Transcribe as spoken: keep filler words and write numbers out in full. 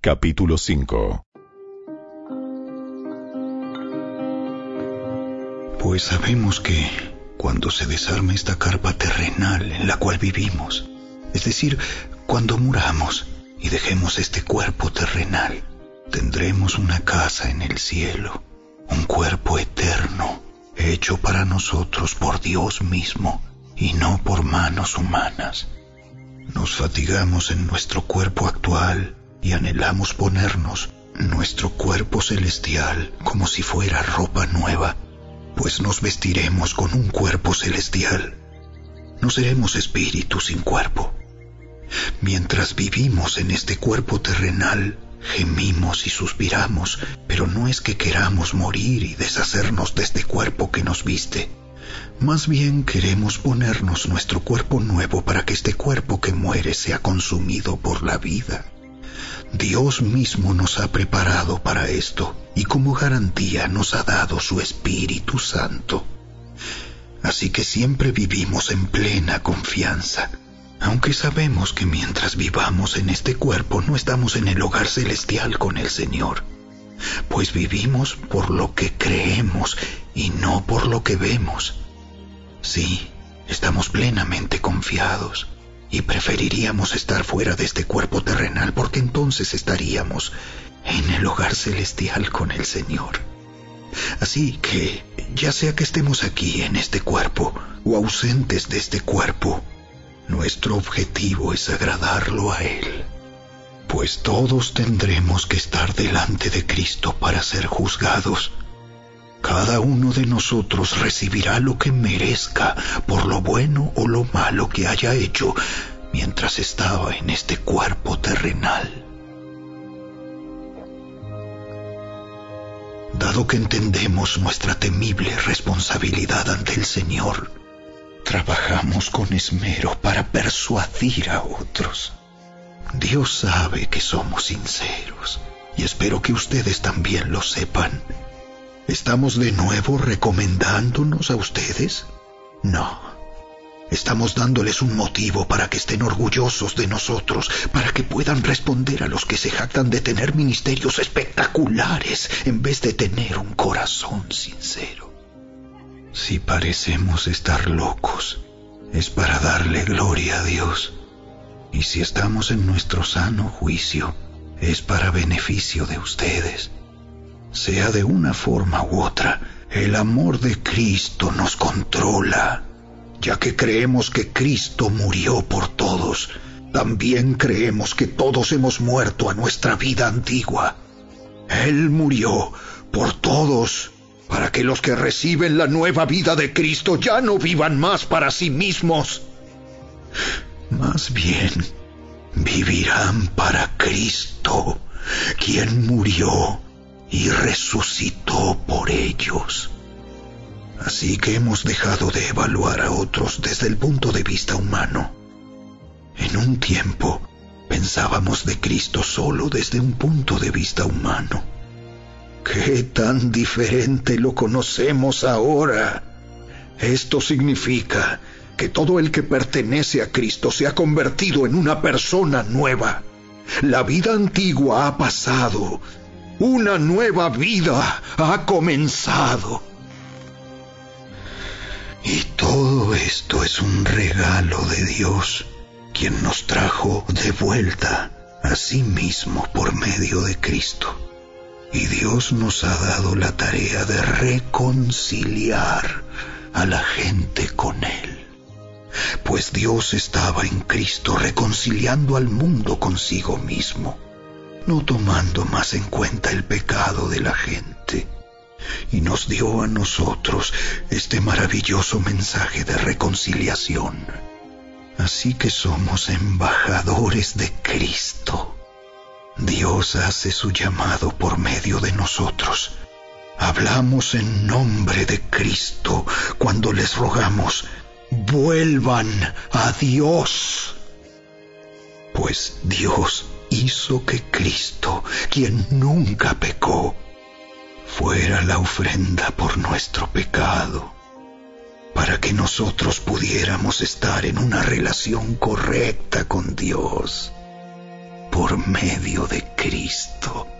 Capítulo cinco. Pues sabemos que cuando se desarme esta carpa terrenal en la cual vivimos, es decir, cuando muramos y dejemos este cuerpo terrenal, tendremos una casa en el cielo, un cuerpo eterno, hecho para nosotros por Dios mismo y no por manos humanas. Nos fatigamos en nuestro cuerpo actual y anhelamos ponernos nuestro cuerpo celestial como si fuera ropa nueva, pues nos vestiremos con un cuerpo celestial. No seremos espíritus sin cuerpo. Mientras vivimos en este cuerpo terrenal, gemimos y suspiramos, pero no es que queramos morir y deshacernos de este cuerpo que nos viste. Más bien queremos ponernos nuestro cuerpo nuevo para que este cuerpo que muere sea consumido por la vida. Dios mismo nos ha preparado para esto y como garantía nos ha dado su Espíritu Santo. Así que siempre vivimos en plena confianza, aunque sabemos que mientras vivamos en este cuerpo no estamos en el hogar celestial con el Señor, pues vivimos por lo que creemos y no por lo que vemos. Sí, estamos plenamente confiados y preferiríamos estar fuera de este cuerpo terrenal porque entonces estaríamos en el hogar celestial con el Señor. Así que, ya sea que estemos aquí en este cuerpo o ausentes de este cuerpo, nuestro objetivo es agradarlo a Él, pues todos tendremos que estar delante de Cristo para ser juzgados. Cada uno de nosotros recibirá lo que merezca por lo bueno o lo malo que haya hecho mientras estaba en este cuerpo terrenal. Dado que entendemos nuestra temible responsabilidad ante el Señor, trabajamos con esmero para persuadir a otros. Dios sabe que somos sinceros y espero que ustedes también lo sepan. ¿Estamos de nuevo recomendándonos a ustedes? No. Estamos dándoles un motivo para que estén orgullosos de nosotros, para que puedan responder a los que se jactan de tener ministerios espectaculares en vez de tener un corazón sincero. Si parecemos estar locos, es para darle gloria a Dios. Y si estamos en nuestro sano juicio, es para beneficio de ustedes. Sea de una forma u otra, el amor de Cristo nos controla. Ya que creemos que Cristo murió por todos, también creemos que todos hemos muerto a nuestra vida antigua. Él murió por todos, para que los que reciben la nueva vida de Cristo ya no vivan más para sí mismos. Más bien, vivirán para Cristo, quien murió y resucitó por ellos. Así que hemos dejado de evaluar a otros desde el punto de vista humano. En un tiempo, pensábamos de Cristo solo desde un punto de vista humano. ¿Qué tan diferente lo conocemos ahora? Esto significa que todo el que pertenece a Cristo se ha convertido en una persona nueva. La vida antigua ha pasado. Una nueva vida ha comenzado. Y todo esto es un regalo de Dios, quien nos trajo de vuelta a sí mismo por medio de Cristo. Y Dios nos ha dado la tarea de reconciliar a la gente con Él. Pues Dios estaba en Cristo reconciliando al mundo consigo mismo, no tomando más en cuenta el pecado de la gente. Y nos dio a nosotros este maravilloso mensaje de reconciliación. Así que somos embajadores de Cristo. Dios hace su llamado por medio de nosotros. Hablamos en nombre de Cristo cuando les rogamos, vuelvan a Dios. Pues Dios hizo que Cristo, quien nunca pecó, fuera la ofrenda por nuestro pecado, para que nosotros pudiéramos estar en una relación correcta con Dios. por medio de Cristo.